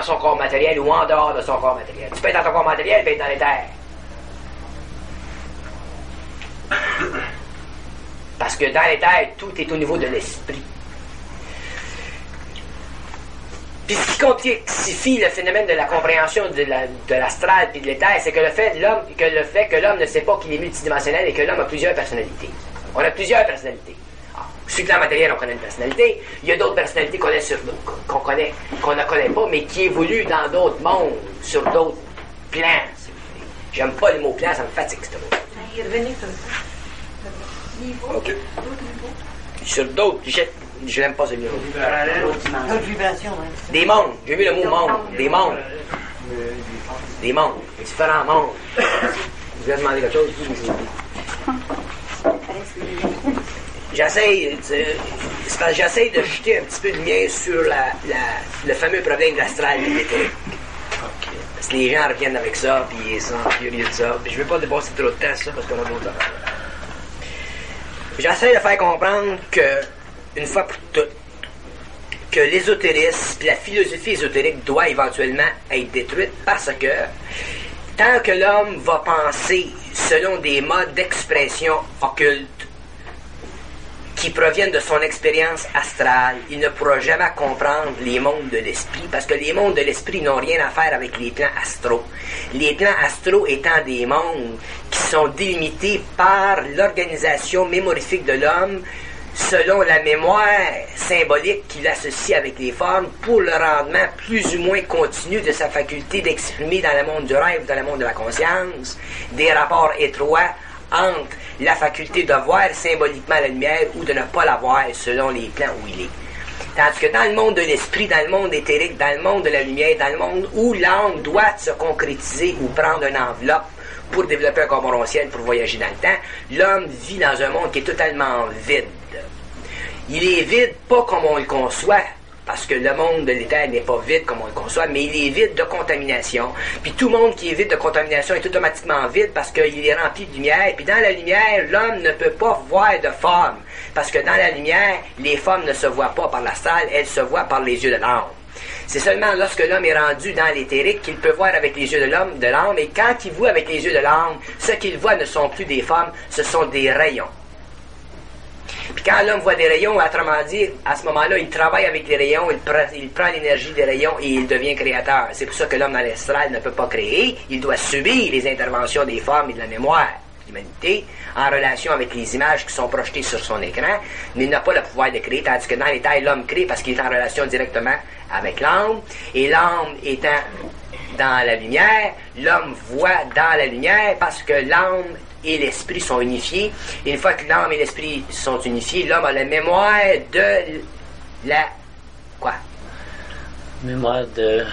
dans son corps matériel ou en dehors de son corps matériel. Tu peux être dans ton corps matériel et être dans l'éther. Parce que dans l'éther, tout est au niveau de l'esprit. Puis ce qui complexifie le phénomène de la compréhension de l'astral et de l'éther, c'est que le fait que l'homme ne sait pas qu'il est multidimensionnel et que l'homme a plusieurs personnalités. On a plusieurs personnalités. Sur le plan matériel, on connaît une personnalité. Il y a d'autres personnalités qu'on ne connaît pas, mais qui évoluent dans d'autres mondes, sur d'autres plans, si vous voulez. J'aime pas le mot plan, ça me fatigue, ce mot. Il revenait comme ça. OK. Sur d'autres, je n'aime pas ce mot. D'autres vibrations, hein. Des mondes. J'ai vu le mot monde. Des mondes. Des mondes. Différents mondes. Vous avez demandé quelque chose? J'essaie de jeter un petit peu de lumière sur le fameux problème de l'astral et de l'éthérique. Parce que les gens reviennent avec ça, puis ils sont furieux de ça. Puis je ne veux pas dépasser trop de temps ça, parce qu'on a d'autres affaires. J'essaie de faire comprendre que, une fois pour toutes, que l'ésotérisme et la philosophie ésotérique doit éventuellement être détruite parce que tant que l'homme va penser selon des modes d'expression occultes qui proviennent de son expérience astrale, il ne pourra jamais comprendre les mondes de l'esprit, parce que les mondes de l'esprit n'ont rien à faire avec les plans astraux. Les plans astraux étant des mondes qui sont délimités par l'organisation mémorifique de l'homme selon la mémoire symbolique qu'il associe avec les formes pour le rendement plus ou moins continu de sa faculté d'exprimer dans le monde du rêve, dans le monde de la conscience, des rapports étroits entre la faculté de voir symboliquement la lumière ou de ne pas la voir selon les plans où il est. Tandis que dans le monde de l'esprit, dans le monde éthérique, dans le monde de la lumière, dans le monde où l'âme doit se concrétiser ou prendre une enveloppe pour développer un corporentiel, pour voyager dans le temps, l'homme vit dans un monde qui est totalement vide. Il est vide pas comme on le conçoit, parce que le monde de l'éther n'est pas vide comme on le conçoit, mais il est vide de contamination. Puis tout monde qui est vide de contamination est automatiquement vide parce qu'il est rempli de lumière. Puis dans la lumière, l'homme ne peut pas voir de forme. Parce que dans la lumière, les formes ne se voient pas par l'astral, elles se voient par les yeux de l'âme. C'est seulement lorsque l'homme est rendu dans l'éthérique qu'il peut voir avec les yeux de l'âme, et quand il voit avec les yeux de l'âme, ce qu'il voit ne sont plus des formes, ce sont des rayons. Puis quand l'homme voit des rayons, autrement dit, à ce moment-là, il travaille avec les rayons, il prend l'énergie des rayons et il devient créateur. C'est pour ça que l'homme dans l'astral ne peut pas créer, il doit subir les interventions des formes et de la mémoire de l'humanité en relation avec les images qui sont projetées sur son écran, mais il n'a pas le pouvoir de créer, tandis que dans l'état, l'homme crée parce qu'il est en relation directement avec l'âme, et l'âme étant dans la lumière, l'homme voit dans la lumière parce que l'âme et l'esprit sont unifiés. Et une fois que l'âme et l'esprit sont unifiés, l'homme a la mémoire de la... quoi? Mémoire de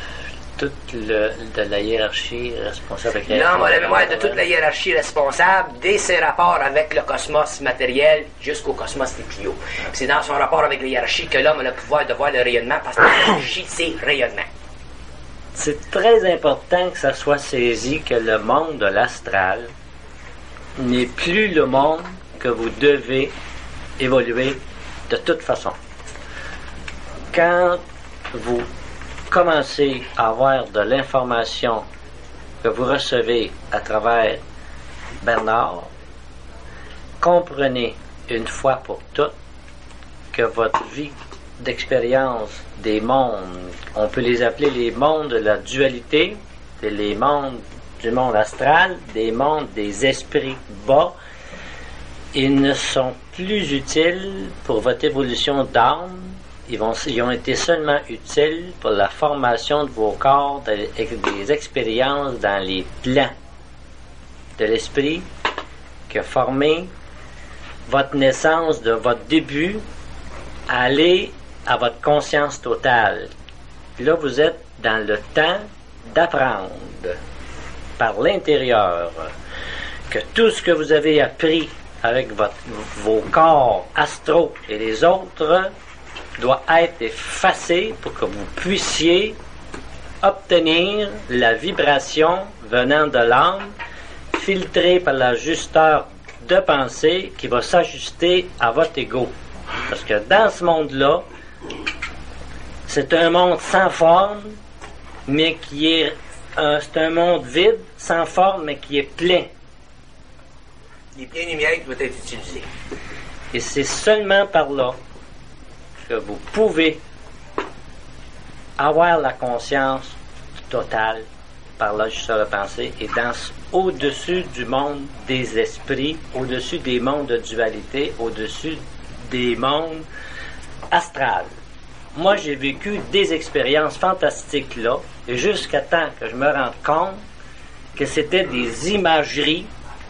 la hiérarchie responsable. L'homme a la mémoire de toute la hiérarchie responsable dès ses rapports avec le cosmos matériel jusqu'au cosmos des plus haut. C'est dans son rapport avec la hiérarchie que l'homme a le pouvoir de voir le rayonnement parce que la hiérarchie, c'est rayonnement. C'est très important que ça soit saisi que le monde de l'astral n'est plus le monde que vous devez évoluer de toute façon. Quand vous commencez à avoir de l'information que vous recevez à travers Bernard, comprenez une fois pour toutes que votre vie d'expérience des mondes, on peut les appeler les mondes de la dualité, c'est les mondes du monde astral, des mondes des esprits bas, ils ne sont plus utiles pour votre évolution d'âme. Ils ont été seulement utiles pour la formation de vos corps, des expériences dans les plans de l'esprit qui a formé votre naissance de votre début à aller à votre conscience totale. Puis là, vous êtes dans le temps d'apprendre par l'intérieur que tout ce que vous avez appris avec vos corps astraux et les autres doit être effacé pour que vous puissiez obtenir la vibration venant de l'âme, filtrée par l'ajusteur de pensée qui va s'ajuster à votre ego. Parce que dans ce monde-là, c'est un monde sans forme, mais qui est c'est un monde vide, sans forme, mais qui est plein. Il est plein de lumière qui doit être utilisé. Et c'est seulement par là que vous pouvez avoir la conscience totale par l'ajusteur de pensée et danse au-dessus du monde des esprits, au-dessus des mondes de dualité, au-dessus des mondes astrales. Moi, j'ai vécu des expériences fantastiques là, et jusqu'à temps que je me rende compte que c'était des imageries.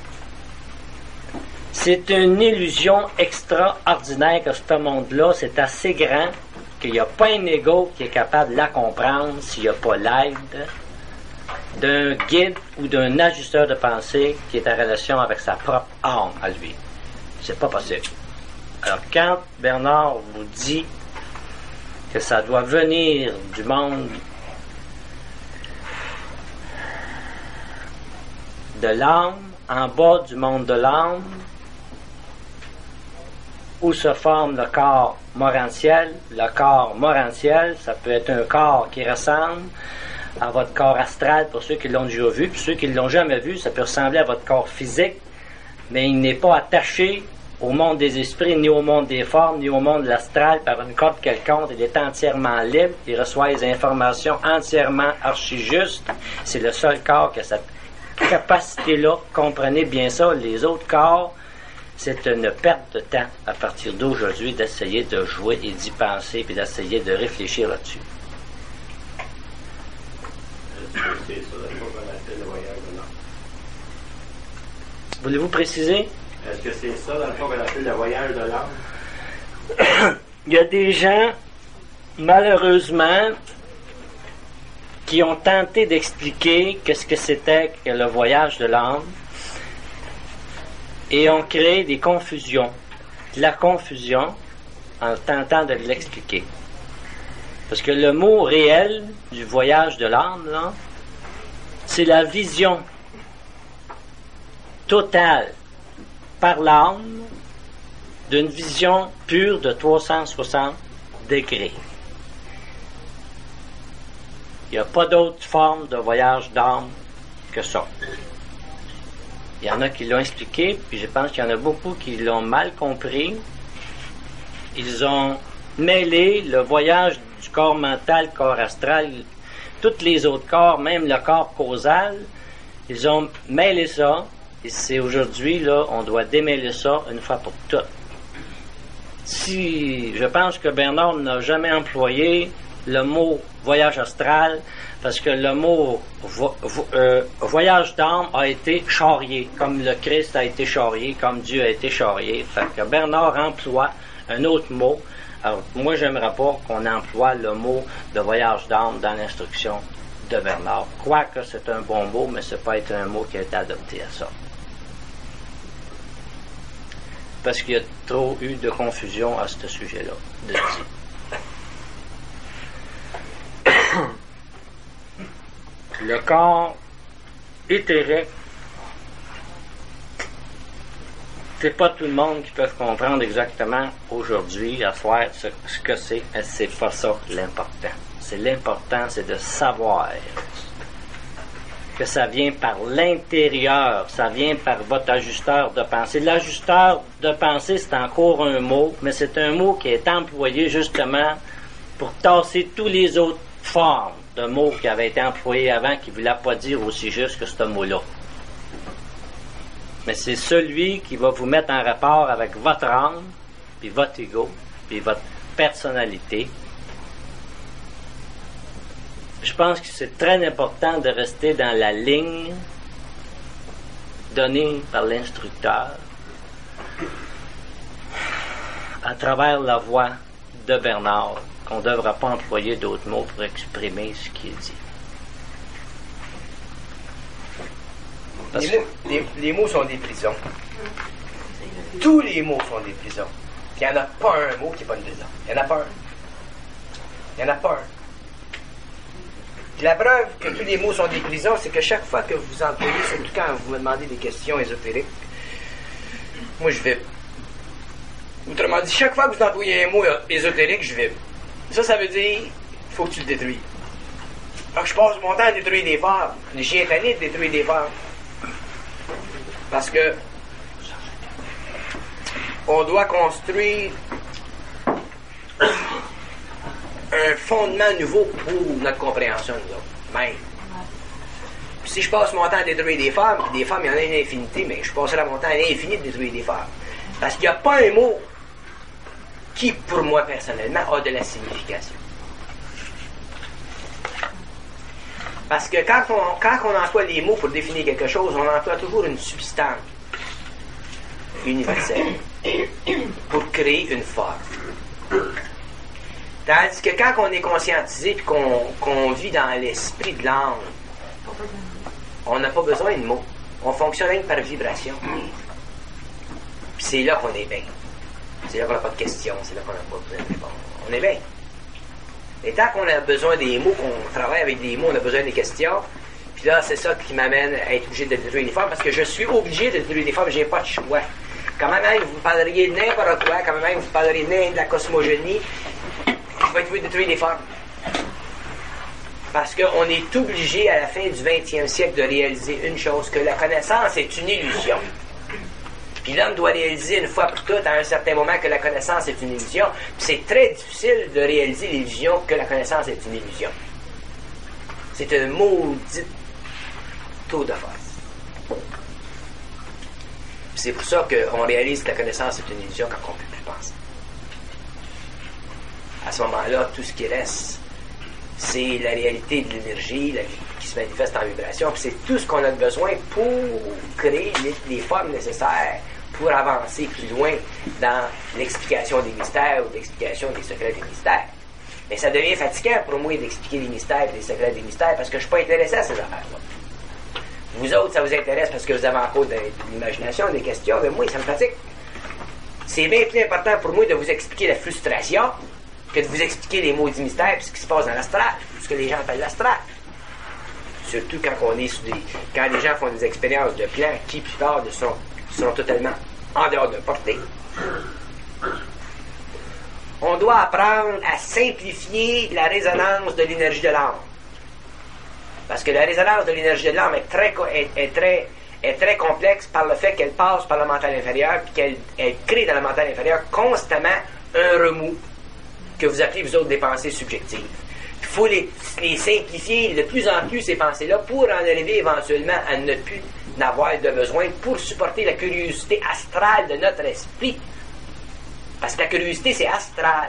C'est une illusion extraordinaire que ce monde-là, c'est assez grand qu'il n'y a pas un ego qui est capable de la comprendre s'il n'y a pas l'aide d'un guide ou d'un ajusteur de pensée qui est en relation avec sa propre âme à lui. C'est pas possible. Alors, quand Bernard vous dit que ça doit venir du monde de l'âme, en bas du monde de l'âme, où se forme le corps morantiel. Le corps morantiel, ça peut être un corps qui ressemble à votre corps astral pour ceux qui l'ont déjà vu, puis ceux qui ne l'ont jamais vu, ça peut ressembler à votre corps physique, mais il n'est pas attaché au monde des esprits, ni au monde des formes, ni au monde de l'astral par une corde quelconque. Il est entièrement libre, il reçoit les informations entièrement archi-justes. C'est le seul corps qui a cette capacité-là. Comprenez bien ça, les autres corps, c'est une perte de temps à partir d'aujourd'hui d'essayer de jouer et d'y penser, puis d'essayer de réfléchir là-dessus. C'est ça, la fois qu'on appelle le voyage de l'âme. Voulez-vous préciser? Est-ce que c'est ça, dans le fond, qu'on appelle le voyage de l'âme? Il y a des gens, malheureusement, qui ont tenté d'expliquer qu'est-ce que c'était que le voyage de l'âme et ont créé des confusions. De la confusion en tentant de l'expliquer. Parce que le mot réel du voyage de l'âme, là, c'est la vision totale par l'âme d'une vision pure de 360 degrés. Il n'y a pas d'autre forme de voyage d'âme que ça. Il y en a qui l'ont expliqué, puis je pense qu'il y en a beaucoup qui l'ont mal compris. Ils ont mêlé le voyage du corps mental, corps astral, tous les autres corps, même le corps causal, ils ont mêlé ça, et c'est aujourd'hui, là, on doit démêler ça une fois pour toutes. Si, je pense que Bernard n'a jamais employé le mot voyage astral, parce que le mot voyage d'âme a été charrié, comme le Christ a été charrié, comme Dieu a été charrié. Fait que Bernard emploie un autre mot. Alors, moi, j'aimerais pas qu'on emploie le mot de voyage d'âme dans l'instruction de Bernard. Quoique c'est un bon mot, mais c'est pas être un mot qui a été adopté à ça. Parce qu'il y a trop eu de confusion à ce sujet-là, de dire. Le corps éthérique, c'est pas tout le monde qui peut comprendre exactement aujourd'hui, à soir, ce que c'est, mais c'est pas ça l'important. L'important, c'est de savoir que ça vient par l'intérieur, ça vient par votre ajusteur de pensée. L'ajusteur de pensée, c'est encore un mot, mais c'est un mot qui est employé justement pour tasser tous les autres formes de mots qui avaient été employés avant, qui ne voulaient pas dire aussi juste que ce mot-là. Mais c'est celui qui va vous mettre en rapport avec votre âme, puis votre ego, puis votre personnalité. Je pense que c'est très important de rester dans la ligne donnée par l'instructeur à travers la voix de Bernard, qu'on ne devra pas employer d'autres mots pour exprimer ce qui est dit. Les mots sont des prisons. Tous les mots sont des prisons. Il n'y en a pas un mot qui n'est pas une prison. Il n'y en a pas un. Il n'y en a pas un. Puis la preuve que tous les mots sont des prisons, c'est que chaque fois que vous employez, surtout quand vous me demandez des questions ésotériques, moi je vibre. Autrement dit, chaque fois que vous employez un mot ésotérique, je vibre. Ça veut dire, il faut que tu le détruises. Alors, je passe mon temps à détruire des femmes. Les chiens tannés de détruire des femmes. Parce que on doit construire un fondement nouveau pour notre compréhension, nous autres. Même. Puis si je passe mon temps à détruire des femmes, il y en a une infinité, mais je passerai mon temps à l'infini de détruire des femmes. Parce qu'il n'y a pas un mot qui, pour moi personnellement, a de la signification. Parce que quand on emploie les mots pour définir quelque chose, on emploie toujours une substance universelle pour créer une forme. Tandis que quand on est conscientisé et qu'on vit dans l'esprit de l'âme, on n'a pas besoin de mots. On fonctionne rien que par vibration. Puis c'est là qu'on est bien. C'est là qu'on n'a pas de questions, c'est là qu'on n'a pas besoin de réponse. On est bien. Et tant qu'on a besoin des mots, qu'on travaille avec des mots, on a besoin des questions. Puis là, c'est ça qui m'amène à être obligé de détruire des femmes, parce que je suis obligé de détruire des femmes, j'ai pas de choix. Quand même, vous parleriez de n'importe quoi, quand même, vous parleriez de la cosmogénie, je vais être obligé de détruire des femmes. Parce qu'on est obligé, à la fin du 20e siècle, de réaliser une chose, que la connaissance est une illusion. Puis l'homme doit réaliser une fois pour toutes, à un certain moment, que la connaissance est une illusion. Puis c'est très difficile de réaliser l'illusion que la connaissance est une illusion. C'est un maudit tour de force. C'est pour ça qu'on réalise que la connaissance est une illusion quand on ne peut plus penser. À ce moment-là, tout ce qui reste, c'est la réalité de l'énergie qui se manifeste en vibration, puis c'est tout ce qu'on a besoin pour créer les formes nécessaires pour avancer plus loin dans l'explication des mystères ou l'explication des secrets des mystères. Mais ça devient fatigant pour moi d'expliquer les mystères et les secrets des mystères parce que je ne suis pas intéressé à ces affaires-là. Vous autres, ça vous intéresse parce que vous avez encore de l'imagination, des questions, mais moi, ça me fatigue. C'est bien plus important pour moi de vous expliquer la frustration que de vous expliquer les maudits mystères et ce qui se passe dans l'astral, ce que les gens appellent l'astral. Surtout quand quand les gens font des expériences de plans qui, plus tard, sont totalement en dehors de portée. On doit apprendre à simplifier la résonance de l'énergie de l'âme. Parce que la résonance de l'énergie de l'âme est très complexe par le fait qu'elle passe par le mental inférieur et qu'elle crée dans le mental inférieur constamment un remous que vous appelez, vous autres, des pensées subjectives. Il faut les simplifier de plus en plus, ces pensées-là, pour en arriver éventuellement à ne plus n'avoir de besoin pour supporter la curiosité astrale de notre esprit. Parce que la curiosité, c'est astral.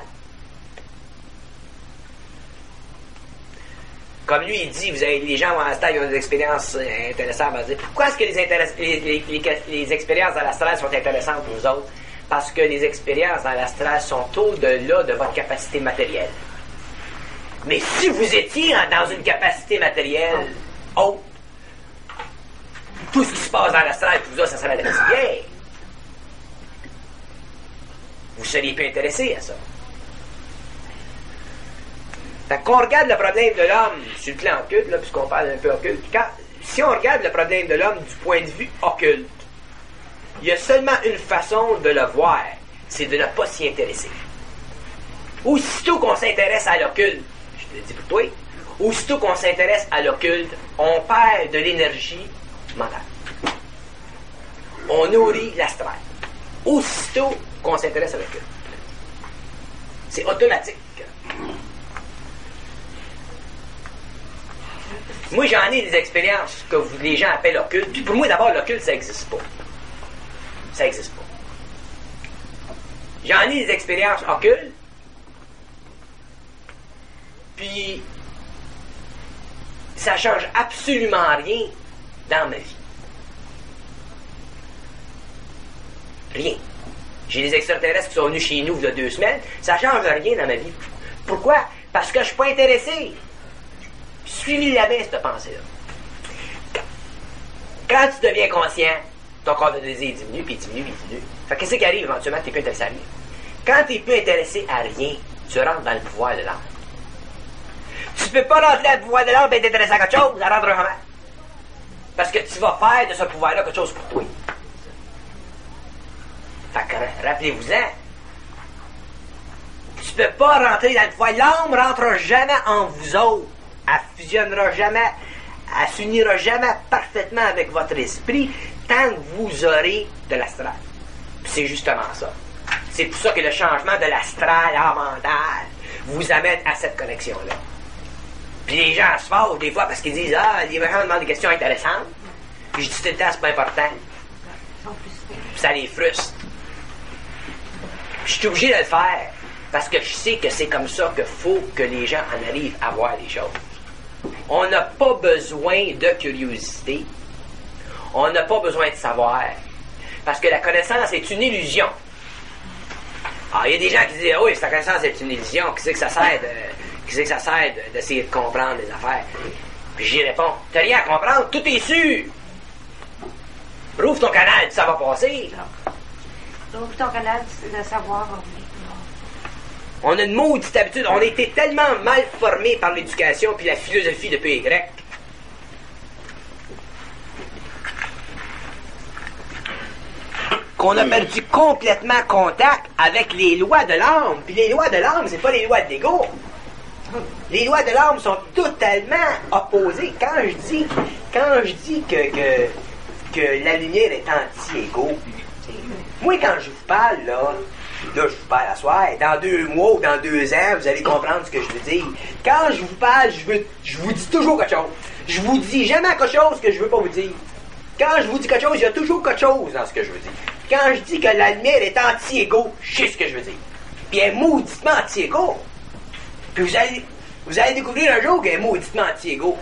Comme lui, il dit, les gens à l'astral, ils ont des expériences intéressantes. On va dire, pourquoi est-ce que les expériences dans l'astral sont intéressantes pour nous autres? Parce que les expériences dans l'astral sont au-delà de votre capacité matérielle. Mais si vous étiez dans une capacité matérielle haute, tout ce qui se passe dans l'astral, tout ça, ça serait bien. Vous seriez plus intéressé à ça. Fait qu'on regarde le problème de l'homme sur le plan occulte, là, puisqu'on parle un peu occulte, si on regarde le problème de l'homme du point de vue occulte, il y a seulement une façon de le voir, c'est de ne pas s'y intéresser. Aussitôt qu'on s'intéresse à l'occulte, je te le dis pour toi, aussitôt qu'on s'intéresse à l'occulte, on perd de l'énergie mentale. On nourrit l'astral. Aussitôt qu'on s'intéresse à l'occulte. C'est automatique. Moi, j'en ai des expériences que les gens appellent occultes. Puis pour moi, d'abord, l'occulte, ça n'existe pas. Ça n'existe pas. J'en ai des expériences occultes. Puis, ça change absolument rien dans ma vie. Rien. J'ai des extraterrestres qui sont venus chez nous il y a 2 semaines. Ça change rien dans ma vie. Pourquoi? Parce que je suis pas intéressé. Suis la baisse de pensée-là. Quand tu deviens conscient, ton corps de désir diminue, puis diminue, puis diminue. Fait que qu'est-ce qui arrive éventuellement? Tu n'es plus intéressé à rien. Quand tu n'es plus intéressé à rien, tu rentres dans le pouvoir de l'âme. Tu peux pas rentrer dans le pouvoir de l'âme et être intéressé à quelque chose, ça rentre vraiment. Parce que tu vas faire de ce pouvoir-là quelque chose pour toi. Fait que rappelez-vous-en. Tu peux pas rentrer dans le pouvoir. L'âme rentre jamais en vous autres. elle fusionnera jamais, elle s'unira jamais parfaitement avec votre esprit tant que vous aurez de l'astral. Puis c'est justement ça. C'est pour ça que le changement de l'astral en mental vous amène à cette connexion-là. Puis les gens se fâchent des fois parce qu'ils disent « Ah, les gens demandent des questions intéressantes. » Puis je dis tout le temps, c'est pas important. Puis ça les frustre. Puis je suis obligé de le faire parce que je sais que c'est comme ça qu'il faut que les gens en arrivent à voir les choses. On n'a pas besoin de curiosité. On n'a pas besoin de savoir. Parce que la connaissance est une illusion. Alors, il y a des gens qui disent « Oui, la connaissance est une illusion. Qu'est-ce que ça sert d'essayer de comprendre les affaires? » Puis j'y réponds « T'as rien à comprendre, tout est sûr. Rouvre ton canal, ça va passer. » Ouvre ton canal de savoir. On a une maudite habitude. On a été tellement mal formés par l'éducation puis la philosophie de PY qu'on a perdu complètement contact avec les lois de l'âme. Puis les lois de l'âme, c'est pas les lois de l'ego. Les lois de l'âme sont totalement opposées. Quand je dis que la lumière est anti-égo, moi, quand je vous parle, là, je vous parle à soir, dans 2 mois ou dans 2 ans, vous allez comprendre ce que je veux dire. Quand je vous parle, je vous dis toujours quelque chose. Je vous dis jamais quelque chose que je veux pas vous dire. Quand je vous dis quelque chose, il y a toujours quelque chose dans ce que je veux dire. Quand je dis que la lumière est anti-égo, je sais ce que je veux dire. Puis elle est mauditement anti-égo. Puis vous allez découvrir un jour qu'elle est mauditement anti-égo.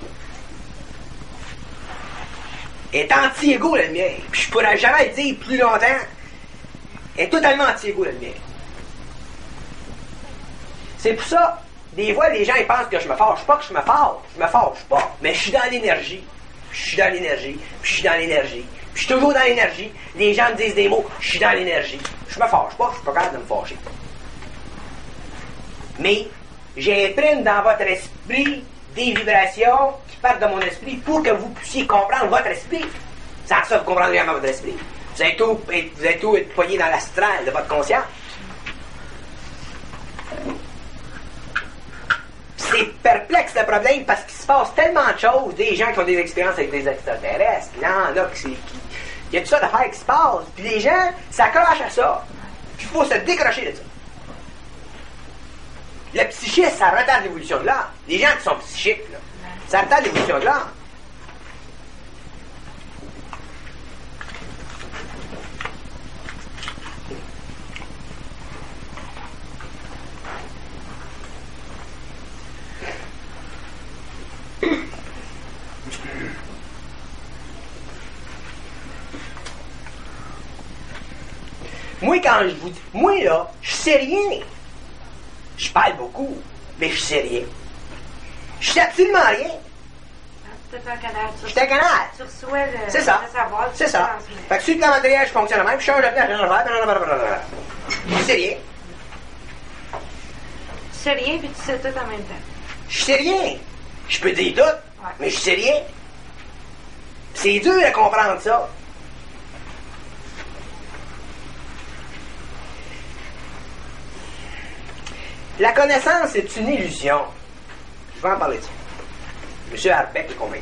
Elle est anti-égo, la lumière. Puis je pourrais jamais le dire plus longtemps. Elle est totalement anti-égo, la lumière. C'est pour ça, des fois, les gens ils pensent que je me fâche. Pas que je me fâche pas. Mais je suis dans l'énergie. Je suis dans l'énergie. Puis je suis dans l'énergie. Puis je suis toujours dans l'énergie. Les gens me disent des mots. Je suis dans l'énergie. Je me fâche pas. Je suis pas capable de me fâcher. Mais j'imprime dans votre esprit des vibrations qui partent de mon esprit pour que vous puissiez comprendre votre esprit. Sans ça, vous comprendrez vraiment votre esprit. Vous allez tout être poigné dans l'astral de votre conscience. C'est perplexe le problème parce qu'il se passe tellement de choses, des gens qui ont des expériences avec des extraterrestres, il y en a il y a tout ça d'affaires qui se passent, puis les gens s'accrochent à ça. Il faut se décrocher de ça. Le psychisme, ça retarde l'évolution de l'âme. Les gens qui sont psychiques, là, ça retarde l'évolution de l'âme. Moi, quand je vous dis, moi, là, je sais rien. Je parle beaucoup, mais je sais rien. Je sais absolument rien. C'est un canal. Je suis un canal. Tu reçois le savoir. C'est ça. Fait que sur le calendrier, je fonctionne même, je change de place, je sais rien. Tu sais rien, puis tu sais tout en même temps. Je sais rien. Je peux dire tout, mais je sais rien. C'est dur à comprendre ça. La connaissance est une illusion. Je vais en parler de ça. Monsieur Arbeck est convaincu.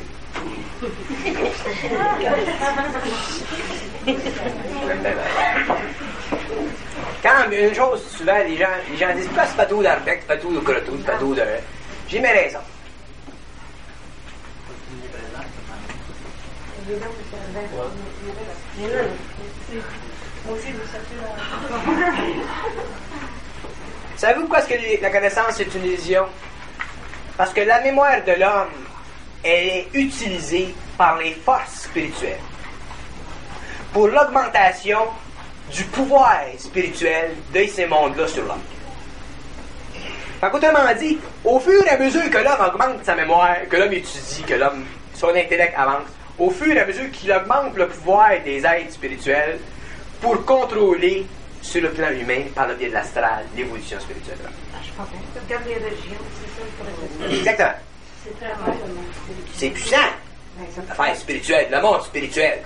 Quand une chose, souvent, les gens disent pourquoi c'est pas tout d'Arbec, c'est pas tout de Croteau, c'est pas tout de. J'ai mes raisons. Savez-vous pourquoi est-ce que la connaissance est une illusion? Parce que la mémoire de l'homme, elle est utilisée par les forces spirituelles pour l'augmentation du pouvoir spirituel de ces mondes-là sur l'homme. Fait qu'autrement dit, au fur et à mesure que l'homme augmente sa mémoire, que l'homme étudie, que l'homme, son intellect avance, au fur et à mesure qu'il augmente le pouvoir des êtres spirituels pour contrôler sur le plan humain, par le biais de l'astral, l'évolution spirituelle. Je pense que regarde les régions, c'est ça le processus. Exactement. C'est vraiment le monde spirituel. C'est puissant. L'affaire spirituelle, le monde spirituel.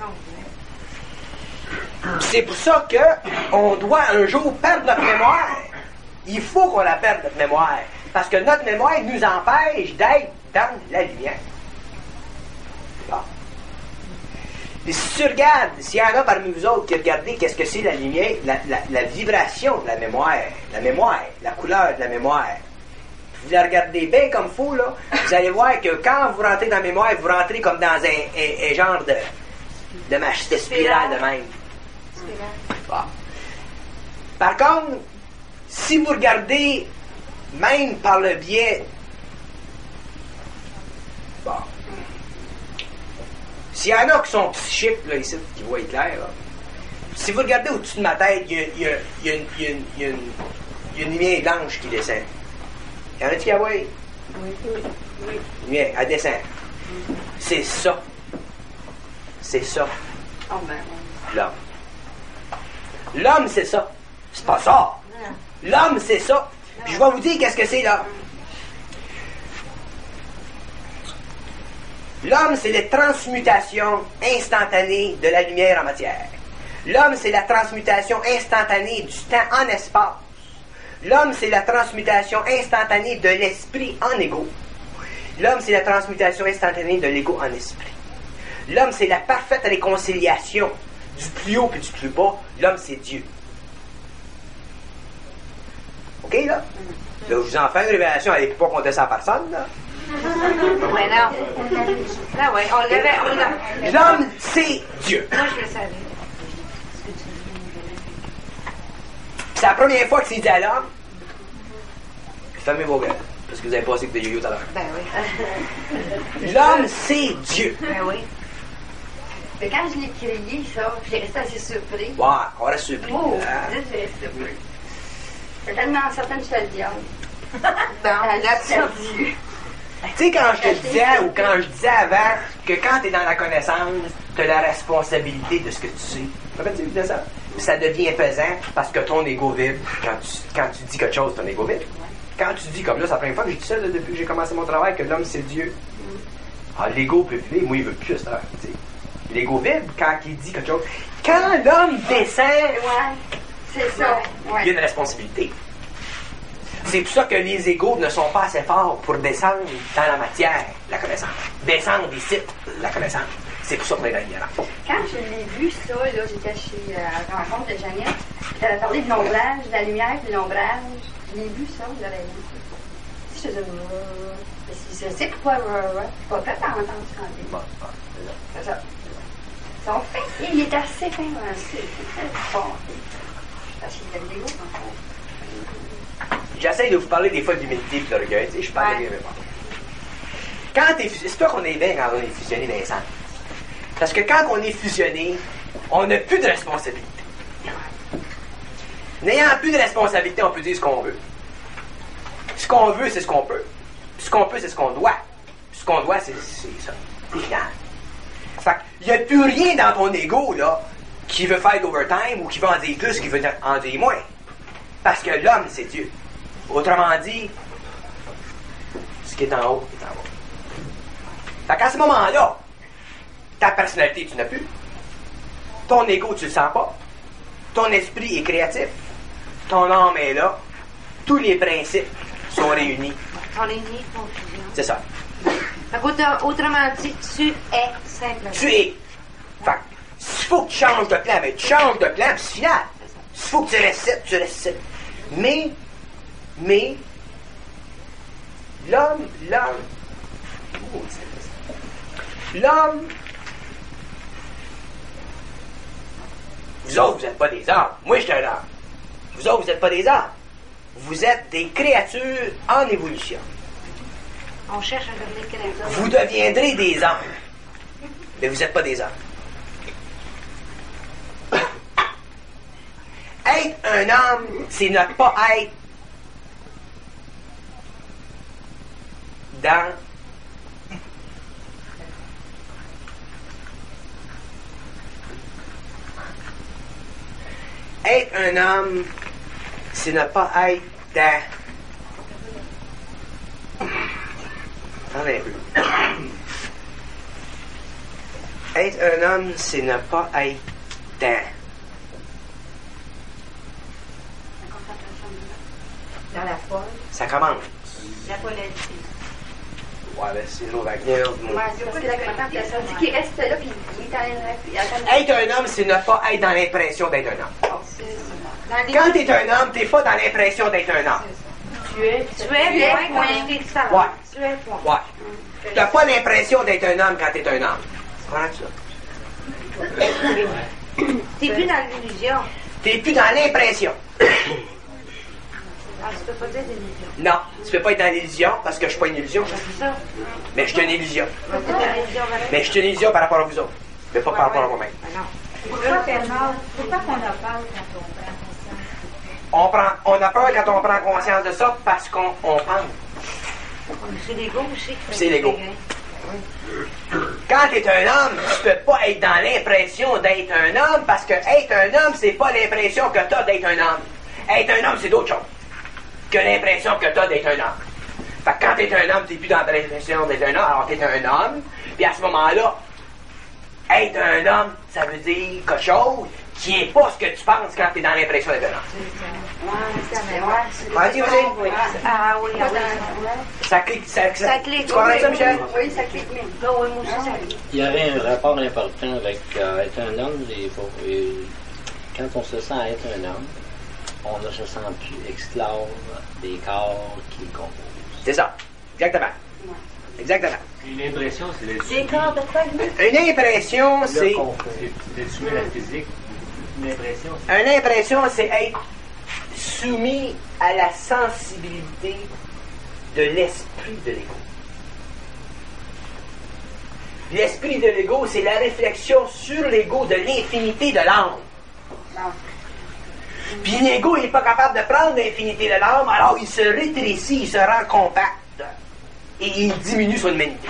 C'est pour ça qu'on doit un jour perdre notre mémoire. Il faut qu'on la perde, notre mémoire. Parce que notre mémoire nous empêche d'être dans la lumière. Bon. Et si tu regardes, s'il y en a parmi vous autres qui regardez qu'est-ce que c'est la lumière, la vibration de la mémoire, la couleur de la mémoire, vous la regardez bien comme fou, là, vous allez voir que quand vous rentrez dans la mémoire, vous rentrez comme dans un genre de match de spirale de même. Bon. Par contre, si vous regardez, même par le biais... Bon. S'il y en a qui sont psychiques, là, ici, qui voient clair, là, si vous regardez au-dessus de ma tête, il y a une lumière blanche qui descend. Y en a-tu qui la voient? Oui. Lumière, elle descend. C'est ça. C'est ça, Oh, ben, l'homme. L'homme, c'est ça. C'est pas ça. L'homme, c'est ça. Puis je vais vous dire qu'est-ce que c'est, l'homme. L'homme, c'est la transmutation instantanée de la lumière en matière. L'homme, c'est la transmutation instantanée du temps en espace. L'homme, c'est la transmutation instantanée de l'esprit en ego. L'homme, c'est la transmutation instantanée de l'ego en esprit. L'homme, c'est la parfaite réconciliation du plus haut et du plus bas. L'homme, c'est Dieu. OK, là? Là, je vous en fais une révélation, elle n'est pas compter ça à personne, là. ouais, non. Ah, ouais, on l'avait. L'homme, c'est Dieu. Moi, je le savais. C'est la première fois que c'est dit à l'homme. Fermez vos gueules, parce que vous avez passé que de yo-yo tout à l'heure. Ben oui. L'homme, c'est Dieu. Ben oui. Mais quand je l'ai créé, ça, j'ai resté assez surpris. Ouais, on reste surpris. Oh, hein. là, j'ai resté surpris. C'est tellement certain que je suis le diable. Bon, là, Dieu. Tu sais, quand je te disais, ou quand je disais avant, que quand tu es dans la connaissance, tu as la responsabilité de ce que tu sais. Tu te de ça? Puis ça devient pesant parce que ton ego vibre. Quand tu dis quelque chose, ton ego vibre. Quand tu dis, comme là, c'est la première fois que j'ai dit ça là, depuis que j'ai commencé mon travail, que l'homme c'est Dieu. Ah, l'ego peut vibrer, moi il veut plus ça. L'ego vibre quand il dit quelque chose. Quand l'homme descend, Ouais, c'est ça. il y a Ouais. une responsabilité. C'est pour ça que les égos ne sont pas assez forts pour descendre dans la matière, la connaissance. Descendre des sites, la connaissance. C'est pour ça qu'on est dans l'ignorance. Quand je l'ai vu, ça, là, j'étais chez la rencontre de Jeannette, puis elle a parlé de l'ombrage, de la lumière et de l'ombrage. Je l'ai vu, ça, je l'avais vu. Je faisais, je sais pourquoi, je suis pas prête à entendre chanter. Bon, C'est ça. Son fin, il est assez fin, c'est très fort. Parce qu'il y a de l'ego, en fait. J'essaie de vous parler des fois d'humilité et de l'orgueil. Tu sais, je parle de rien. Quand t'es fusionné, c'est pas qu'on est bien quand on est fusionné, Vincent. Parce que quand on est fusionné, on n'a plus de responsabilité. N'ayant plus de responsabilité, on peut dire ce qu'on veut. Ce qu'on veut, c'est ce qu'on peut. Ce qu'on peut, c'est ce qu'on doit. Ce qu'on doit, c'est ça. C'est final. Fait qu'il n'y a plus rien dans ton ego, là, qui veut faire d'overtime ou qui veut en dire plus, qui veut en dire moins. Parce que l'homme, c'est Dieu. Autrement dit, ce qui est en haut est en bas. Fait qu'à ce moment-là, ta personnalité, tu n'as plus. Ton ego, tu le sens pas. Ton esprit est créatif. Ton âme est là. Tous les principes sont réunis. on les nie, confusion. C'est ça. Fait autrement dit, tu es simplement. Tu es. Fait que, s'il faut que tu changes de plan, mais tu changes de plan, puis c'est final. S'il faut que tu restes, tu restes. Mais, l'homme, vous autres, vous n'êtes pas des hommes. Moi, je suis un homme. Vous autres, vous n'êtes pas des hommes. Vous êtes des créatures en évolution. On cherche à devenir créateur. Vous deviendrez des hommes. Mais vous n'êtes pas des hommes. Être un homme, c'est ne pas être dans être un homme, c'est ne pas être dans... Attendez un peu. Être un homme, c'est ne pas être dans... Dans la folle, Ça commence. la polarité. Ouais, ben c'est Joe Wagner. Ouais, c'est parce que la contemplation dit qu'il reste là, puis il est en Être un homme, c'est ne pas être dans l'impression d'être un homme. Bon, c'est ça. Quand t'es un homme, t'es pas dans l'impression d'être un homme. Tu es, point. Ouais. Tu es, point. Ouais. T'as pas l'impression d'être un homme quand t'es un homme. Voilà ça. T'es plus dans l'illusion. T'es plus dans l'impression. Ah, tu peux pas dire d'illusion. Non, tu peux pas être dans l'illusion parce que je suis pas une illusion. C'est ça. Mais je suis une illusion. T'es dans l'illusion, voilà. Mais je suis une illusion par rapport à vous autres. Mais pas par rapport à moi-même. Ah non. Pourquoi qu'on a peur quand on prend conscience? On a peur quand on prend conscience de ça parce qu'on pense. C'est l'ego aussi. C'est l'ego. Quand t'es un homme, tu peux pas être dans l'impression d'être un homme parce que être un homme, c'est pas l'impression que t'as d'être un homme. Être un homme, c'est d'autre chose que l'impression que t'as d'être un homme. Fait que quand t'es un homme, t'es plus dans l'impression d'être un homme, alors t'es un homme, puis à ce moment-là, être un homme, ça veut dire quelque chose qui est pas ce que tu penses quand t'es dans l'impression d'être un homme. Vas-y, vas-y. Ah oui, ah oui. Ça clique, ça clique. Tu comprends ça, Michel? Oui, ça clique bien. Non, oui, moi aussi, ça clique. Il y avait un rapport important avec être un homme. Quand on se sent être un homme, on ne se sent plus esclave des corps qui le composent. C'est ça. Exactement. Exactement. Une impression, c'est Des corps de quoi, lui? Une impression, c'est. d'assumer la physique. Une impression, Une impression, c'est être soumis à la sensibilité de l'esprit de l'ego. L'esprit de l'ego, c'est la réflexion sur l'ego de l'infinité de l'âme. Puis l'ego n'est pas capable de prendre l'infinité de l'âme, alors il se rétrécit, il se rend compact. Et il diminue son humanité.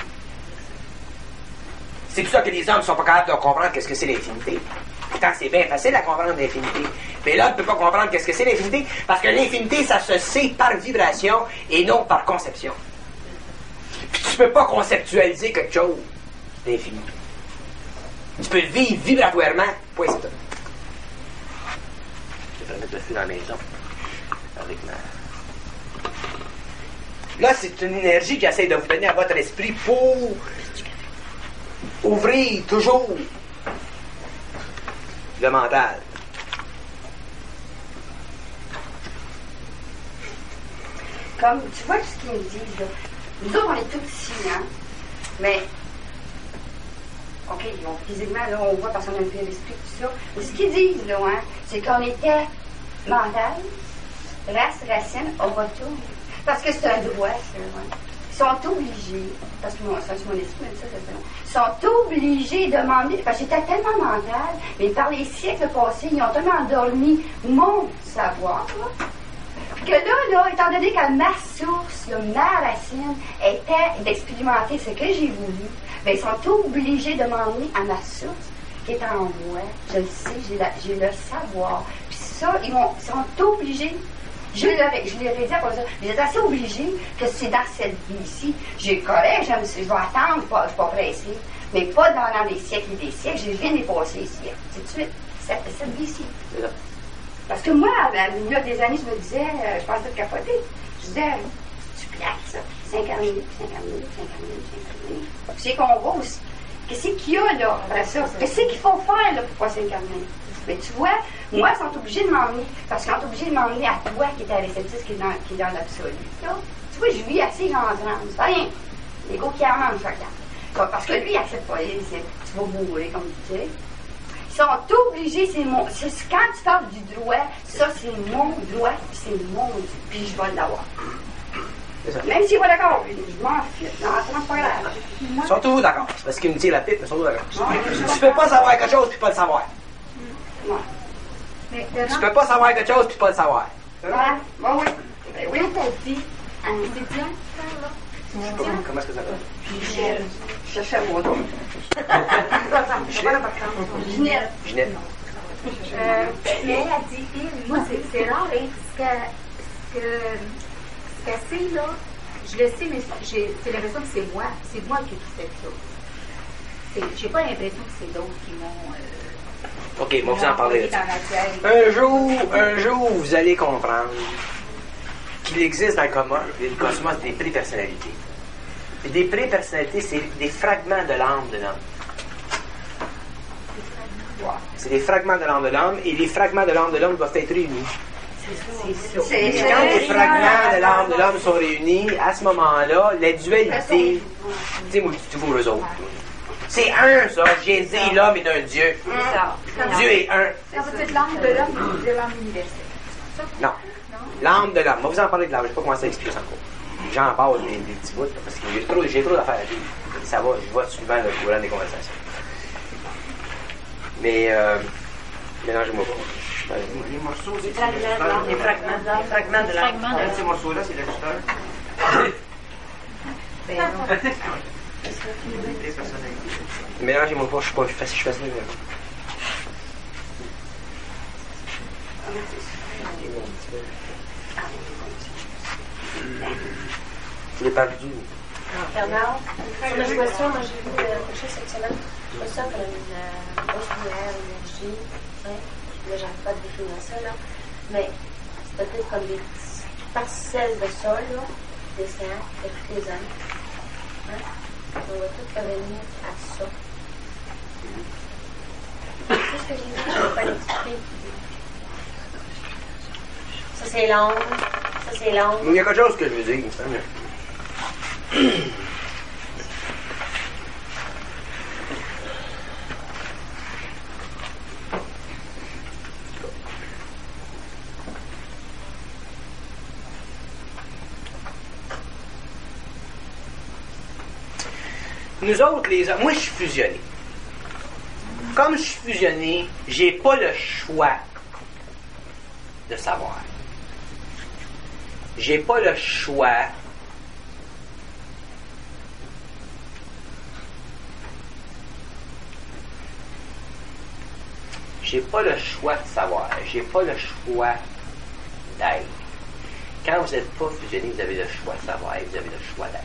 C'est pour ça que les hommes ne sont pas capables de comprendre qu'est-ce que c'est l'infinité. Pourtant, c'est bien facile à comprendre l'infinité. Mais là, on ne peut pas comprendre qu'est-ce que c'est l'infinité, parce que l'infinité, ça se sait par vibration et non par conception. Puis tu ne peux pas conceptualiser quelque chose d'infini. Tu peux le vivre vibratoirement, point c'est tout. Je vais mettre le feu dans la maison. Avec ma... Là, c'est une énergie qui essaie de vous donner à votre esprit pour ouvrir toujours le mental. Comme, tu vois ce qu'ils me disent, là. Nous autres, on est tout petits, hein. Mais, OK, bon, physiquement, là, on voit parce qu'on a un l'esprit, tout ça. Mais ce qu'ils disent, là, hein, c'est qu'on était mental, race, racine, on retourne. Parce que c'est un droit, ça, ouais. Ils sont obligés, parce que ça, c'est mon esprit, mais ça, ils sont obligés de demander, parce que j'étais tellement mental, mais par les siècles passés, ils ont tellement endormi mon savoir, là, que là, étant donné que ma source, là, ma racine, était d'expérimenter ce que j'ai voulu, bien, ils sont obligés de m'emmener à ma source, qui est en moi. Je le sais, j'ai le savoir. Puis ça, ils sont obligés. Je leur ai dit à ça. Vous êtes assez obligés que c'est dans cette vie-ci. J'ai correct, je vais attendre, je ne suis pas pressée. Mais pas dans les siècles et des siècles. Je viens de passer les siècles. C'est tout de suite, cette vie-ci. Parce que moi, il y a des années, je me disais, je pensais de capoter. Je disais, tu plaques ça. 50 minutes. Puis c'est qu'on va aussi. Qu'est-ce qu'il y a là après ça? Qu'est-ce qu'il faut faire là, pour pas 50 minutes? Mais tu vois, moi, ils sont obligés de m'emmener. Parce qu'ils sont obligés de m'emmener à toi qui est à réceptif, qui est dans l'absolu. Tu vois, je vis assez gentil. C'est rien. L'ego qui amène chacun. Parce que lui, il accepte pas. Tu vas mourir, comme tu dis. Ils sont obligés, quand tu parles du droit, ça, c'est mon droit, c'est mon Dieu. Puis je vais l'avoir. Même s'il n'est pas d'accord, je m'en fiche. Non, c'est pas grave. Ils sont tous d'accord. C'est parce qu'ils me tirent la pipe, mais ils sont tous d'accord. Tu peux pas savoir quelque chose puis pas le savoir. Mais Tu peux pas savoir quelque chose puis pas le savoir. Oui. Oui. quand t'as dit un étudiant, là, Comment est-ce que ça s'appelle? Je cherchais mon nom. Ginette. mais elle a dit, moi, c'est rare, hein, ce qu'elle sait, là, je le sais, mais c'est l'impression que c'est moi qui ai tout fait ça. J'ai pas l'impression que c'est d'autres qui m'ont... OK, moi, vous en parler. dans la Un jour, vous allez comprendre qu'il existe dans le cosmos des prépersonnalités. Et des pré-personnalités, c'est des fragments de l'âme de l'homme. Wow. C'est des fragments de l'âme de l'homme, et les fragments de l'âme de l'homme doivent être réunis. Et quand les fragments de l'âme de l'homme sont réunis, à ce moment-là, la dualité, tu sais, moi, je dis toujours eux autres. C'est un, ça. J'ai dit, l'homme est un Dieu. Dieu est un. Quand vous dites l'âme de l'homme, vous dites l'âme universelle. Non. L'âme de l'homme. On va vous en parler de l'âme. Je ne vais pas commencer à expliquer ça encore. J'en parle des petits bouts, parce que j'ai trop d'affaires à dire. Ça va, je vois suivant le courant des conversations. Mais, mélangez-moi pas. Les morceaux, c'est Les fragments de l'âme. Ces morceaux-là, c'est l'ajusteur. Mélangez-moi pas, je suis pas facile. Je l'ai perdu. Bernard, je vois ça, moi j'ai vu quelque chose cette semaine. Je vois ça comme une grosse lumière, une énergie. Hein? Là, j'arrive pas à définir ça, là. Mais c'est peut-être comme des petites parcelles de sol, là, d'océan, de toutes les âmes. Hein? On va tout revenir à ça. Tout ce que j'ai vu, je ne peux pas l'expliquer. Ça, c'est l'ombre. Ça, c'est l'ombre. Il y a quelque chose que je veux dire, il me semble. Nous autres, les hommes, moi je suis fusionné. Comme je suis fusionné, j'ai pas le choix de savoir. J'ai pas le choix de savoir. J'ai pas le choix d'être. Quand vous n'êtes pas fusionné, vous avez le choix de savoir et vous avez le choix d'être.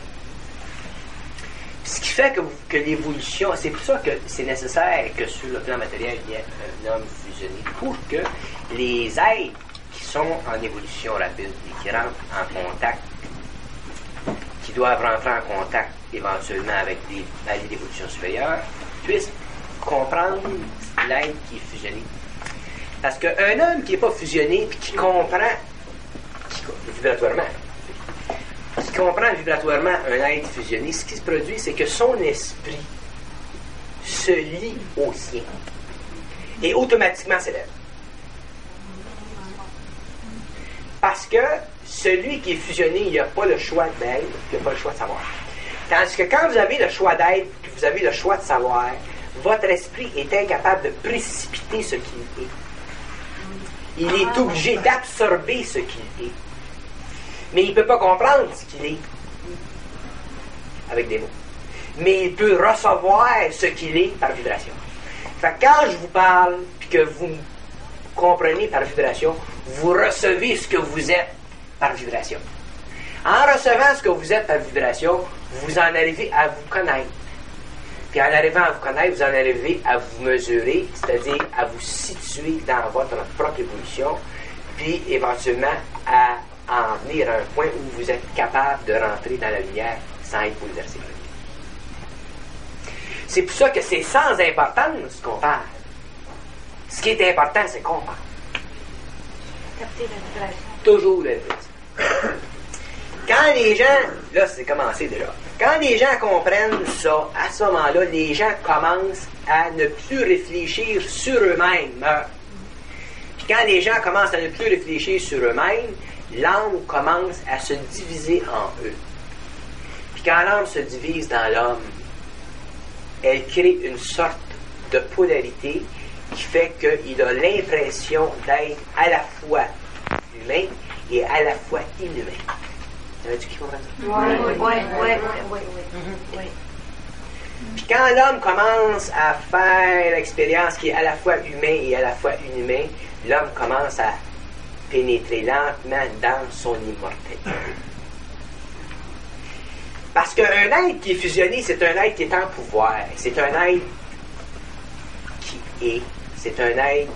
Ce qui fait que l'évolution, c'est pour ça que c'est nécessaire que sur le plan matériel, il y ait un homme fusionné pour que les êtres qui sont en évolution rapide et qui rentrent en contact, qui doivent rentrer en contact éventuellement avec des paliers d'évolution supérieure, puissent comprendre l'être qui est fusionné. Parce qu'un homme qui n'est pas fusionné puis qui comprend vibratoirement un être fusionné, ce qui se produit, c'est que son esprit se lie au sien et automatiquement s'élève. Parce que celui qui est fusionné, il n'a pas le choix d'être, il n'a pas le choix de savoir. Tandis que quand vous avez le choix d'être, que vous avez le choix de savoir, votre esprit est incapable de précipiter ce qu'il est. Il est obligé d'absorber ce qu'il est. Mais il ne peut pas comprendre ce qu'il est avec des mots. Mais il peut recevoir ce qu'il est par vibration. Fait que quand je vous parle puis que vous me comprenez par vibration, vous recevez ce que vous êtes par vibration. En recevant ce que vous êtes par vibration, vous en arrivez à vous connaître. Puis en arrivant à vous connaître, vous en arrivez à vous mesurer, c'est-à-dire à vous situer dans votre propre évolution, puis éventuellement à en venir à un point où vous êtes capable de rentrer dans la lumière sans être bouleversé. C'est pour ça que c'est sans importance qu'on parle. Ce qui est important, c'est qu'on parle. Toujours le but. Quand les gens, là c'est commencé déjà, quand les gens comprennent ça, à ce moment-là, les gens commencent à ne plus réfléchir sur eux-mêmes. Puis quand les gens commencent à ne plus réfléchir sur eux-mêmes, l'âme commence à se diviser en eux. Puis quand l'âme se divise dans l'homme, elle crée une sorte de polarité qui fait qu'il a l'impression d'être à la fois humain et à la fois inhumain. Savais-tu qui comprend ça? Oui. Puis quand l'homme commence à faire l'expérience qui est à la fois humain et à la fois inhumain, l'homme commence à pénétrer lentement dans son immortalité. Parce qu'un être qui est fusionné, c'est un être qui est en pouvoir. C'est un être qui est. C'est un être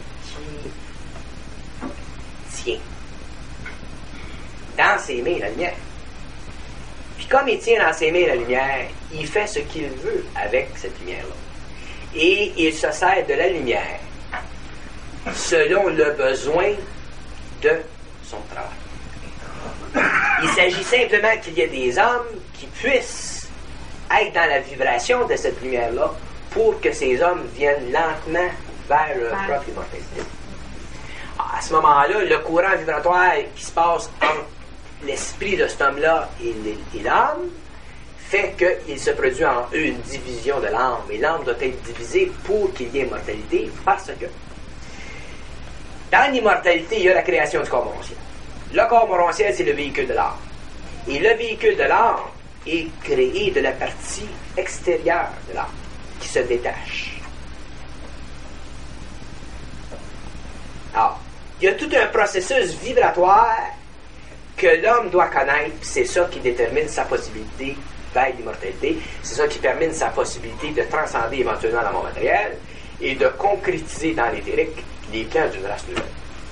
qui tient dans ses mains la lumière. Puis comme il tient dans ses mains la lumière, il fait ce qu'il veut avec cette lumière-là. Et il se sert de la lumière selon le besoin de son travail. Il s'agit simplement qu'il y ait des hommes qui puissent être dans la vibration de cette lumière-là pour que ces hommes viennent lentement vers leur propre immortalité. À ce moment-là, le courant vibratoire qui se passe entre l'esprit de cet homme-là et l'âme fait qu'il se produit en eux une division de l'âme. Et l'âme doit être divisée pour qu'il y ait immortalité, parce que dans l'immortalité, il y a la création du corps morontiel. Le corps morontiel, c'est le véhicule de l'âme. Et le véhicule de l'âme est créé de la partie extérieure de l'âme, qui se détache. Alors, il y a tout un processus vibratoire que l'homme doit connaître, c'est ça qui détermine sa possibilité vers l'immortalité, c'est ça qui permet sa possibilité de transcender éventuellement la mort matérielle et de concrétiser dans l'éthérique les plans d'une race nouvelle.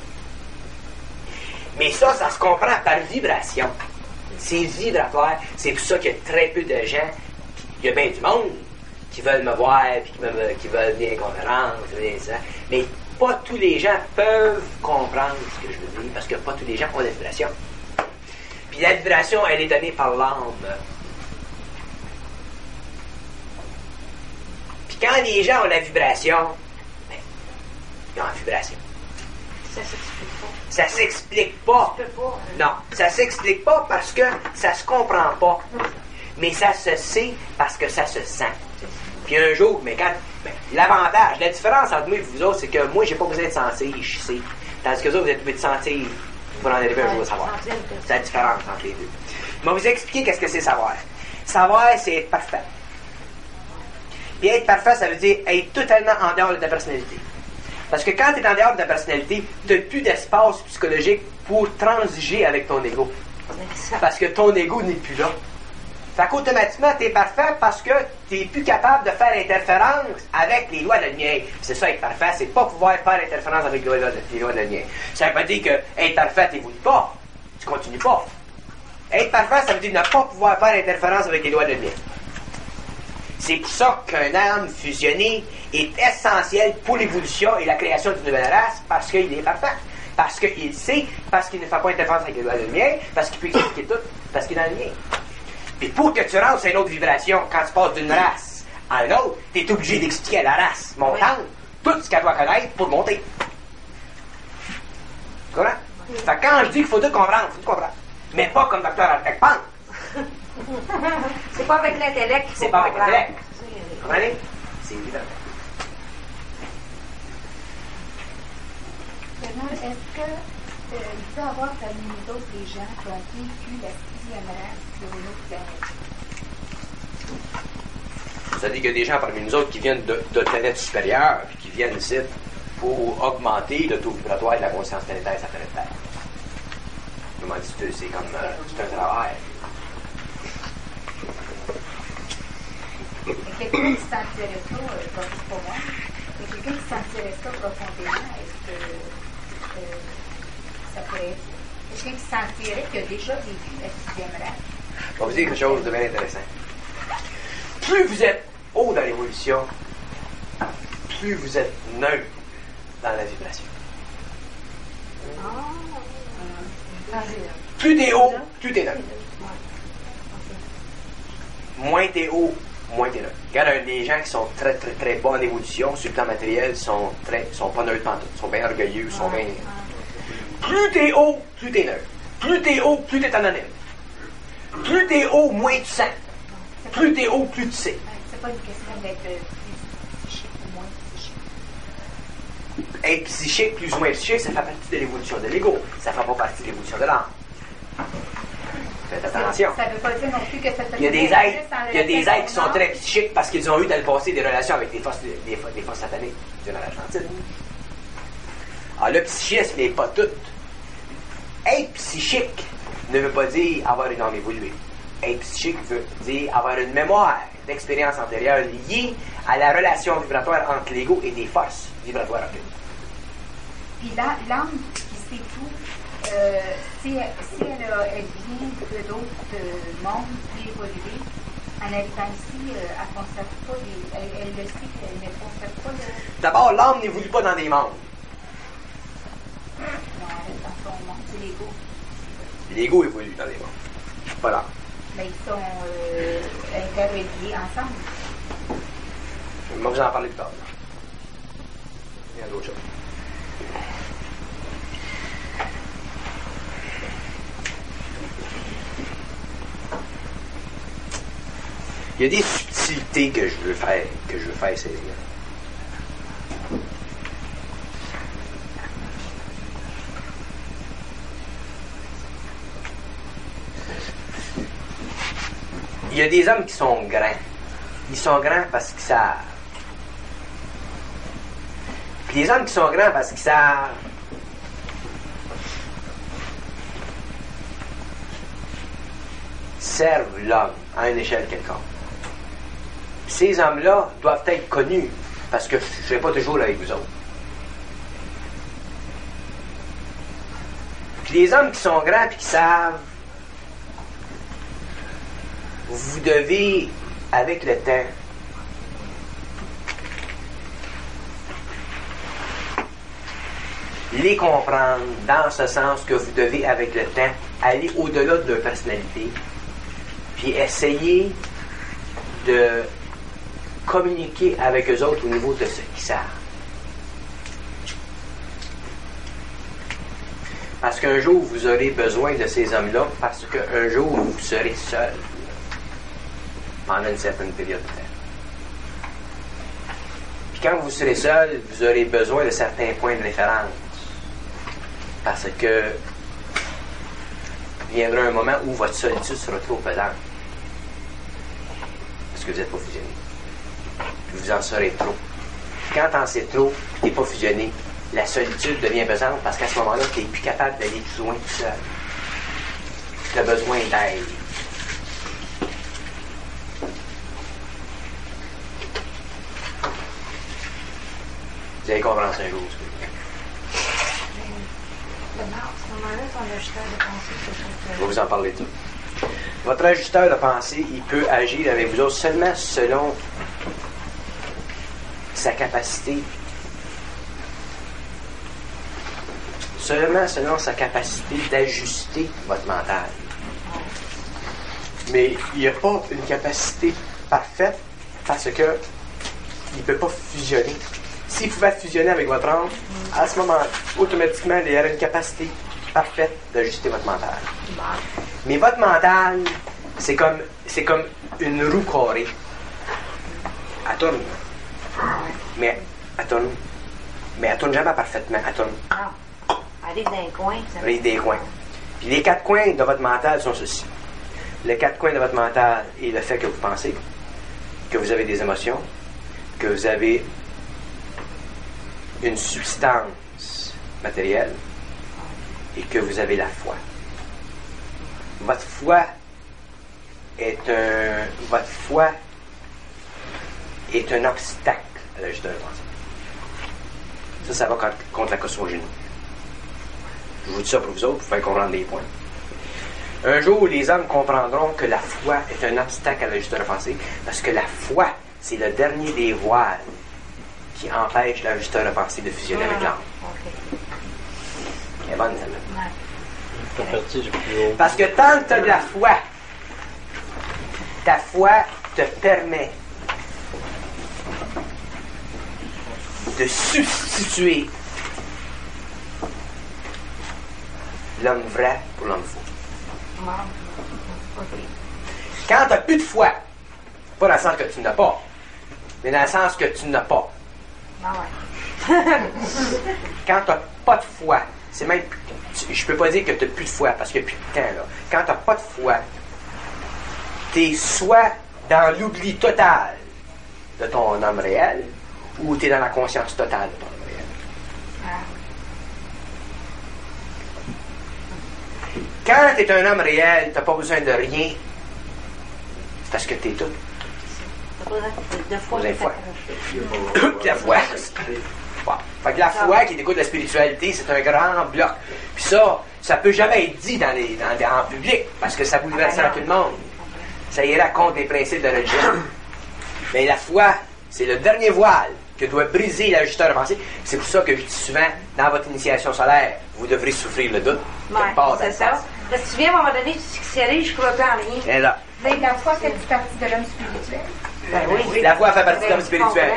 Mais ça se comprend par vibration. C'est vibratoire. C'est pour ça qu'il y a très peu de gens, il y a bien du monde qui veulent me voir, puis qui veulent venir à une conférence, mais pas tous les gens peuvent comprendre ce que je veux dire, parce que pas tous les gens ont la vibration. Puis la vibration, elle est donnée par l'âme. Puis quand les gens ont la vibration, ben, ils ont la vibration. Ça s'explique pas. Ça s'explique pas. Tu peux pas. Non, ça s'explique pas parce que ça se comprend pas. Mais ça se sait parce que ça se sent. Puis un jour, mais quand. Ben, l'avantage, la différence entre moi et vous autres, c'est que moi, j'ai pas besoin de sentir, je sais. Tandis que vous autres, vous êtes obligés de sentir pour en arriver un jour à savoir. C'est la différence entre les deux. Je vais vous expliquer qu'est-ce que c'est savoir. Savoir, c'est être parfait. Puis être parfait, ça veut dire être totalement en dehors de ta personnalité. Parce que quand tu es en dehors de ta personnalité, tu n'as plus d'espace psychologique pour transiger avec ton ego. Parce que ton ego n'est plus là. Fait qu'automatiquement, tu es parfait parce que tu n'es plus capable de faire interférence avec les lois de la lumière. C'est ça, être parfait, c'est pas pouvoir faire interférence avec les lois de la lumière. Ça veut pas dire que être parfait, tu n'évolues pas. Tu continues pas. Être parfait, ça veut dire ne pas pouvoir faire interférence avec les lois de la lumière. C'est pour ça qu'un âme fusionnée est essentiel pour l'évolution et la création d'une nouvelle race, parce qu'il est parfait. Parce qu'il sait, parce qu'il ne fait pas interférence avec les lois de la lumière, parce qu'il peut expliquer tout, parce qu'il est dans la lumière. Puis pour que tu rentres à une autre vibration, quand tu passes d'une race à une autre, tu es obligé d'expliquer à la race montante tout ce qu'elle doit connaître pour monter. Tu comprends? Fait que quand je dis qu'il faut tout comprendre, il faut tout comprendre. Mais pas comme Dr. Artec pense. C'est pas avec l'intellect qu'il faut C'est pas avec comprendre. l'intellect. Vous comprenez? C'est évident. Bernard, est-ce que il peut y avoir parmi nous autres des gens qui ont vécu la sixième race sur une autre planète? Ça dit qu'il y a des gens parmi nous autres qui viennent de planètes supérieures puis qui viennent ici pour augmenter le taux vibratoire de la conscience planétaire sur la planète Terre. Comment dis-tu? C'est comme c'est un travail. Il y a quelqu'un qui sentirait ça, pas pour moi, il y a quelqu'un qui sentirait ça profondément. Est-ce que ça pourrait être quelqu'un qui sentirait qu'il a déjà vécu la sixième race? Je vais vous dire quelque chose de bien intéressant. Plus vous êtes haut dans l'évolution, plus vous êtes neutre dans la vibration. Plus t'es haut, plus t'es neutre. Moins t'es haut, moins t'es neutre. Regarde, les gens qui sont très très très bons en évolution sur le plan matériel sont pas neutres pantoute, sont bien orgueilleux, sont bien. Plus t'es haut, plus t'es neutre. Plus t'es haut, plus t'es anonyme. Plus t'es haut, moins tu sens. Plus t'es haut, plus tu sais. C'est pas une question d'être plus psychique ou moins psychique. Être psychique, plus ou moins psychique, ça fait partie de l'évolution de l'ego. Ça fait pas partie de l'évolution de l'âme. Faites attention. Ça veut pas dire non plus que ça Il y a des êtres qui sont très psychiques parce qu'ils ont eu dans le passé des relations avec des forces sataniques durant l'Atlantide. Alors le psychisme n'est pas tout. Être psychique ne veut pas dire avoir une âme évoluée. Être psychique veut dire avoir une mémoire d'expérience antérieure liée à la relation vibratoire entre l'ego et des forces vibratoires occultes. Puis l'âme qui sait tout, si elle vient de d'autres mondes, puis évoluer. En habitant ici, elle ne conserve pas elle le sait qu'elle ne conserve pas D'abord, l'âme n'évolue pas dans des mondes. non, elle est dans son monde, c'est l'ego. L'ego évolue dans les mondes. Pas l'âme. Mais ils sont interreliés ensemble. Je vais vous en parler plus tard. Il y a d'autres choses. Il y a des subtilités que je veux faire saisir. Il y a des hommes qui sont grands. Ils sont grands parce qu'ils savent. Puis les hommes qui sont grands parce qu'ils savent. Servent l'homme à une échelle quelconque. Ces hommes-là doivent être connus parce que je ne serai pas toujours avec vous autres. Puis les hommes qui sont grands et qui savent, vous devez, avec le temps, les comprendre dans ce sens que vous devez, avec le temps, aller au-delà de leur personnalité, puis essayer de communiquer avec eux autres au niveau de ce qu'ils savent. Parce qu'un jour, vous aurez besoin de ces hommes-là, parce qu'un jour, vous serez seul pendant une certaine période de temps. Puis quand vous serez seul, vous aurez besoin de certains points de référence. Parce que viendra un moment où votre solitude sera trop pesante. Parce que vous n'êtes pas fusionné. Vous en serez trop. Quand t'en sais trop, tu n'es pas fusionné, la solitude devient pesante parce qu'à ce moment-là, tu n'es plus capable d'aller plus loin tout seul. Tu as besoin d'aide. Vous allez comprendre ça un jour. Je vais vous en parler tout. Votre ajusteur de pensée, il peut agir avec vous autres seulement selon sa capacité. Seulement selon sa capacité d'ajuster votre mental. Mais il n'y a pas une capacité parfaite parce que il ne peut pas fusionner. S'il pouvait fusionner avec votre âme, à ce moment-là, automatiquement, il y aurait une capacité parfaite d'ajuster votre mental. Mais votre mental, c'est comme une roue carrée. Elle tourne. Mais elle tourne. Mais elle tourne jamais parfaitement. Elle tourne. Arrive dans les coins. Arrive des coins. Puis les 4 coins de votre mental sont ceci. Les 4 coins de votre mental est le fait que vous pensez, que vous avez des émotions, que vous avez une substance matérielle et que vous avez la foi. Votre foi est un obstacle à la justeur de pensée. Ça va contre la cosmogonie. Je vous dis ça pour vous autres, pour faire comprendre les points. Un jour, les hommes comprendront que la foi est un obstacle à la justeur de pensée, parce que la foi, c'est le dernier des voiles qui empêche l'ajusteur de pensée de fusionner avec l'âme. Elle est bonne, celle-là. Parce que tant que tu as de la foi, ta foi te permet de substituer l'homme vrai pour l'homme faux. Quand tu n'as plus de foi, pas dans le sens que tu n'as pas, mais dans le sens que tu n'as pas. Quand tu n'as pas de foi, c'est même. Je peux pas dire que tu n'as plus de foi parce qu'il n'y a plus de temps là. Quand tu n'as pas de foi, tu es soit dans l'oubli total de ton homme réel ou tu es dans la conscience totale de ton homme réel. Quand tu es un homme réel, tu n'as pas besoin de rien. C'est parce que tu es tout. De foi. La foi. Bon. Fait que la foi qui découle de la spiritualité, c'est un grand bloc. Puis ça peut jamais être dit en public, parce que ça bouleverserait tout le monde. ça ira contre les principes de religion. Mais la foi, c'est le dernier voile que doit briser l'ajusteur de pensée. C'est pour ça que je dis souvent, dans votre initiation solaire, vous devrez souffrir le doute. Ouais, c'est ça. Parce que tu viens à un moment donné, tu te dis que sérieux, je ne crois plus en rien. Et là, Mais la foi fait partie de l'homme spirituel. Ben oui. la foi fait partie de l'homme spirituel.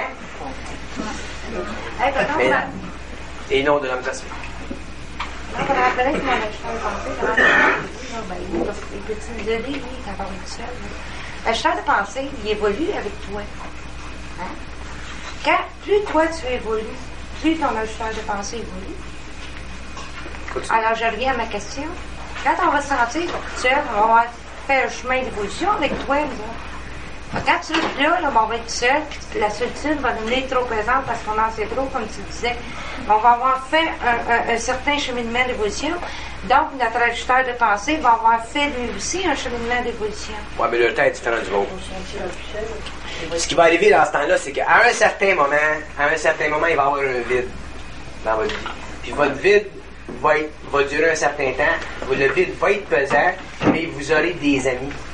Hey, pardon, Mais- ma- Et non de l'homme cosmique. non, pendant la fenêtre, mon acheteur de pensée, comment il peut-tu nous aider, lui, quand on est tout seul? L'acheteur de pensée, il évolue avec toi. Hein? Quand plus toi tu évolues, plus ton acheteur de pensée évolue. Alors, je reviens à ma question. Quand on va se sentir seul, on va faire un chemin d'évolution avec toi, nous autres. Quand tu es là, on va être seul, puis la solitude va devenir trop présente parce qu'on en sait trop, comme tu disais. On va avoir fait un certain cheminement d'évolution. Donc, notre ajusteur de pensée va avoir fait lui aussi un cheminement d'évolution. Ouais, mais le temps est différent du vôtre. Ce qui va arriver dans ce temps-là, c'est qu'à un certain moment, il va y avoir un vide dans votre vie. Puis votre vide va durer un certain temps. Le vide va être pesant, mais vous aurez des amis